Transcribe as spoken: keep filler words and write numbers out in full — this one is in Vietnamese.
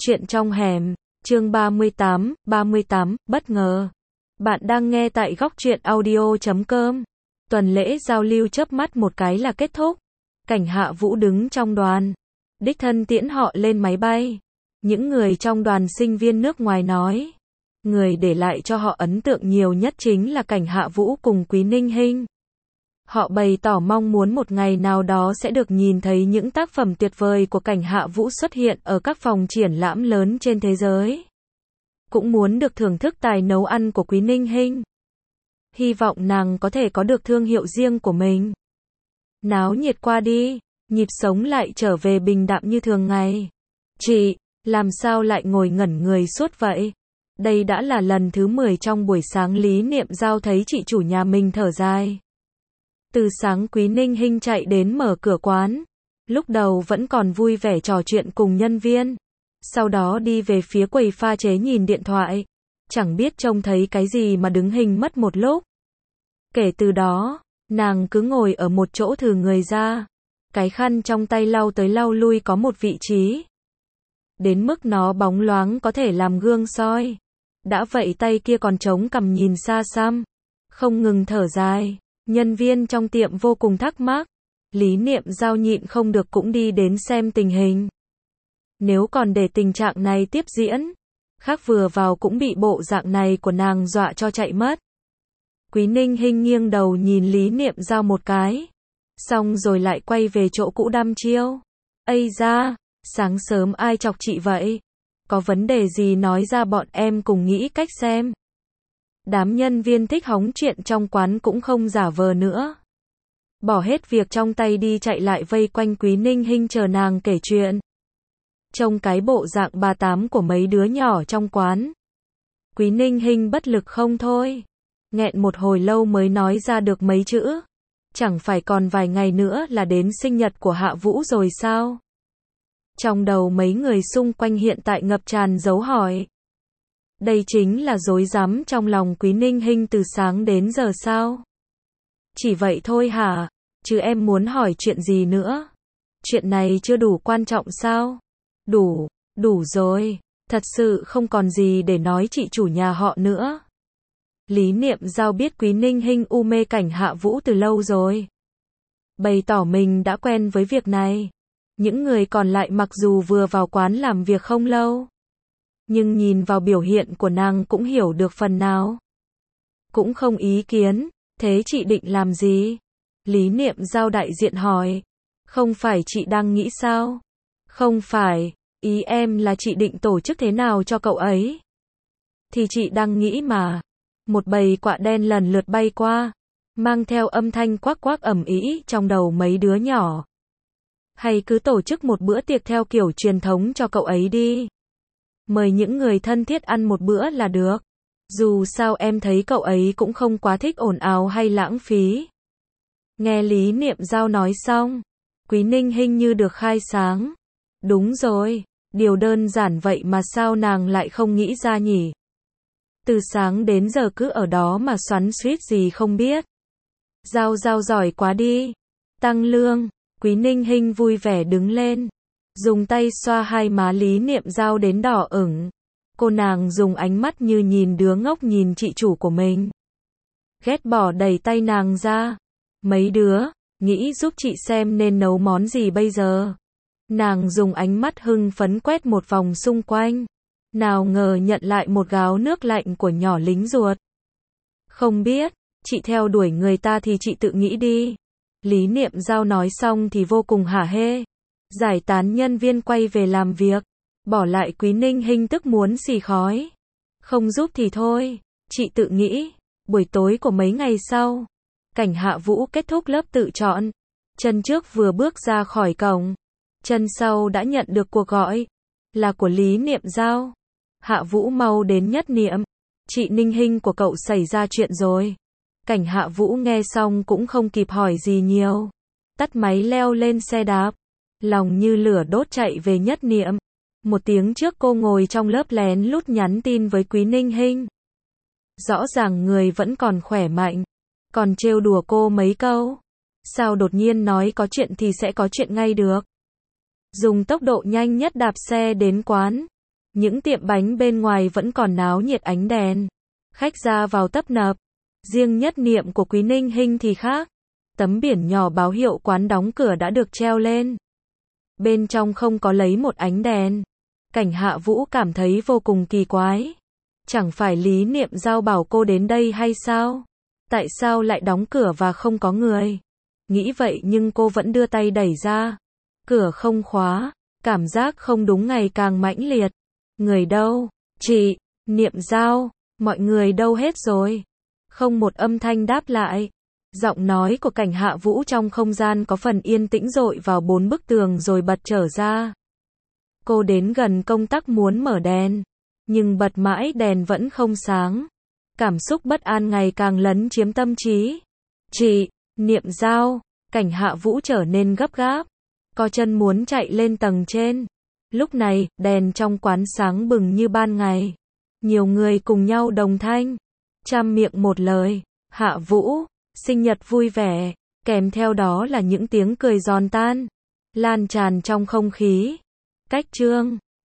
Chuyện trong hẻm, chương ba mươi tám, ba mươi tám, bất ngờ. Bạn đang nghe tại góc truyện audio chấm com. Tuần lễ giao lưu chớp mắt một cái là kết thúc. Cảnh Hạ Vũ đứng trong đoàn. Đích thân tiễn họ lên máy bay. Những người trong đoàn sinh viên nước ngoài nói. Người để lại cho họ ấn tượng nhiều nhất chính là Cảnh Hạ Vũ cùng Quý Ninh Hinh. Họ bày tỏ mong muốn một ngày nào đó sẽ được nhìn thấy những tác phẩm tuyệt vời của Cảnh Hạ Vũ xuất hiện ở các phòng triển lãm lớn trên thế giới. Cũng muốn được thưởng thức tài nấu ăn của Quý Ninh Hinh. Hy vọng nàng có thể có được thương hiệu riêng của mình. Náo nhiệt qua đi, nhịp sống lại trở về bình đạm như thường ngày. Chị, làm sao lại ngồi ngẩn người suốt vậy? Đây đã là lần thứ mười trong buổi sáng Lý Niệm Giao thấy chị chủ nhà mình thở dài. Từ sáng Quý Ninh Hinh chạy đến mở cửa quán. Lúc đầu vẫn còn vui vẻ trò chuyện cùng nhân viên. Sau đó đi về phía quầy pha chế nhìn điện thoại. Chẳng biết trông thấy cái gì mà đứng hình mất một lúc. Kể từ đó, nàng cứ ngồi ở một chỗ thừ người ra. Cái khăn trong tay lau tới lau lui có một vị trí. Đến mức nó bóng loáng có thể làm gương soi. Đã vậy tay kia còn chống cằm nhìn xa xăm. Không ngừng thở dài. Nhân viên trong tiệm vô cùng thắc mắc. Lý Niệm Giao nhịn không được cũng đi đến xem tình hình. Nếu còn để tình trạng này tiếp diễn, khác vừa vào cũng bị bộ dạng này của nàng dọa cho chạy mất. Quý Ninh Hinh nghiêng đầu nhìn Lý Niệm Giao một cái. Xong rồi lại quay về chỗ cũ đăm chiêu. Ây da, sáng sớm ai chọc chị vậy? Có vấn đề gì nói ra bọn em cùng nghĩ cách xem. Đám nhân viên thích hóng chuyện trong quán cũng không giả vờ nữa. Bỏ hết việc trong tay đi chạy lại vây quanh Quý Ninh Hinh chờ nàng kể chuyện. Trông cái bộ dạng bà tám của mấy đứa nhỏ trong quán. Quý Ninh Hinh bất lực không thôi. Nghẹn một hồi lâu mới nói ra được mấy chữ. Chẳng phải còn vài ngày nữa là đến sinh nhật của Hạ Vũ rồi sao? Trong đầu mấy người xung quanh hiện tại ngập tràn dấu hỏi. Đây chính là rối rắm trong lòng Quý Ninh Hinh từ sáng đến giờ sao? Chỉ vậy thôi hả? Chứ em muốn hỏi chuyện gì nữa? Chuyện này chưa đủ quan trọng sao? Đủ, đủ rồi. Thật sự không còn gì để nói chị chủ nhà họ nữa. Lý Niệm Giao biết Quý Ninh Hinh u mê Cảnh Hạ Vũ từ lâu rồi. Bày tỏ mình đã quen với việc này. Những người còn lại mặc dù vừa vào quán làm việc không lâu. Nhưng nhìn vào biểu hiện của nàng cũng hiểu được phần nào. Cũng không ý kiến, thế chị định làm gì? Lý Niệm Giao đại diện hỏi. Không phải chị đang nghĩ sao? Không phải, ý em là chị định tổ chức thế nào cho cậu ấy? Thì chị đang nghĩ mà. Một bầy quạ đen lần lượt bay qua, mang theo âm thanh quắc quắc ầm ĩ trong đầu mấy đứa nhỏ. Hay cứ tổ chức một bữa tiệc theo kiểu truyền thống cho cậu ấy đi. Mời những người thân thiết ăn một bữa là được. Dù sao em thấy cậu ấy cũng không quá thích ồn ào hay lãng phí. Nghe Lý Niệm Giao nói xong, Quý Ninh Hinh như được khai sáng. Đúng rồi, điều đơn giản vậy mà sao nàng lại không nghĩ ra nhỉ? Từ sáng đến giờ cứ ở đó mà xoắn xuýt gì không biết. Giao Giao giỏi quá đi. Tăng lương, Quý Ninh Hinh vui vẻ đứng lên. Dùng tay xoa hai má Lý Niệm Giao đến đỏ ửng. Cô nàng dùng ánh mắt như nhìn đứa ngốc nhìn chị chủ của mình. Ghét bỏ đẩy tay nàng ra. Mấy đứa, nghĩ giúp chị xem nên nấu món gì bây giờ. Nàng dùng ánh mắt hưng phấn quét một vòng xung quanh. Nào ngờ nhận lại một gáo nước lạnh của nhỏ lính ruột. Không biết, chị theo đuổi người ta thì chị tự nghĩ đi. Lý Niệm Giao nói xong thì vô cùng hả hê. Giải tán nhân viên quay về làm việc. Bỏ lại Quý Ninh Hinh tức muốn xì khói. Không giúp thì thôi, chị tự nghĩ. Buổi tối của mấy ngày sau, Cảnh Hạ Vũ kết thúc lớp tự chọn. Chân trước vừa bước ra khỏi cổng, chân sau đã nhận được cuộc gọi. Là của Lý Niệm Giao. Hạ Vũ mau đến Nhất Niệm. Chị Ninh Hinh của cậu xảy ra chuyện rồi. Cảnh Hạ Vũ nghe xong cũng không kịp hỏi gì nhiều. Tắt máy leo lên xe đạp. Lòng như lửa đốt chạy về Nhất Niệm. Một tiếng trước cô ngồi trong lớp lén lút nhắn tin với Quý Ninh Hinh. Rõ ràng người vẫn còn khỏe mạnh. Còn trêu đùa cô mấy câu. Sao đột nhiên nói có chuyện thì sẽ có chuyện ngay được. Dùng tốc độ nhanh nhất đạp xe đến quán. Những tiệm bánh bên ngoài vẫn còn náo nhiệt ánh đèn. Khách ra vào tấp nập. Riêng Nhất Niệm của Quý Ninh Hinh thì khác. Tấm biển nhỏ báo hiệu quán đóng cửa đã được treo lên. Bên trong không có lấy một ánh đèn. Cảnh Hạ Vũ cảm thấy vô cùng kỳ quái. Chẳng phải Lý Niệm Giao bảo cô đến đây hay sao? Tại sao lại đóng cửa và không có người? Nghĩ vậy nhưng cô vẫn đưa tay đẩy ra. Cửa không khóa. Cảm giác không đúng ngày càng mãnh liệt. Người đâu? Chị, Niệm Giao, mọi người đâu hết rồi? Không một âm thanh đáp lại. Giọng nói của Cảnh Hạ Vũ trong không gian có phần yên tĩnh dội vào bốn bức tường rồi bật trở ra. Cô đến gần công tắc muốn mở đèn, nhưng bật mãi đèn vẫn không sáng. Cảm xúc bất an ngày càng lấn chiếm tâm trí. Chị, Niệm Giao, Cảnh Hạ Vũ trở nên gấp gáp. Co chân muốn chạy lên tầng trên. Lúc này, đèn trong quán sáng bừng như ban ngày. Nhiều người cùng nhau đồng thanh. Trăm miệng một lời. Hạ Vũ, sinh nhật vui vẻ. Kèm theo đó là những tiếng cười giòn tan. Lan tràn trong không khí. Cách Trương.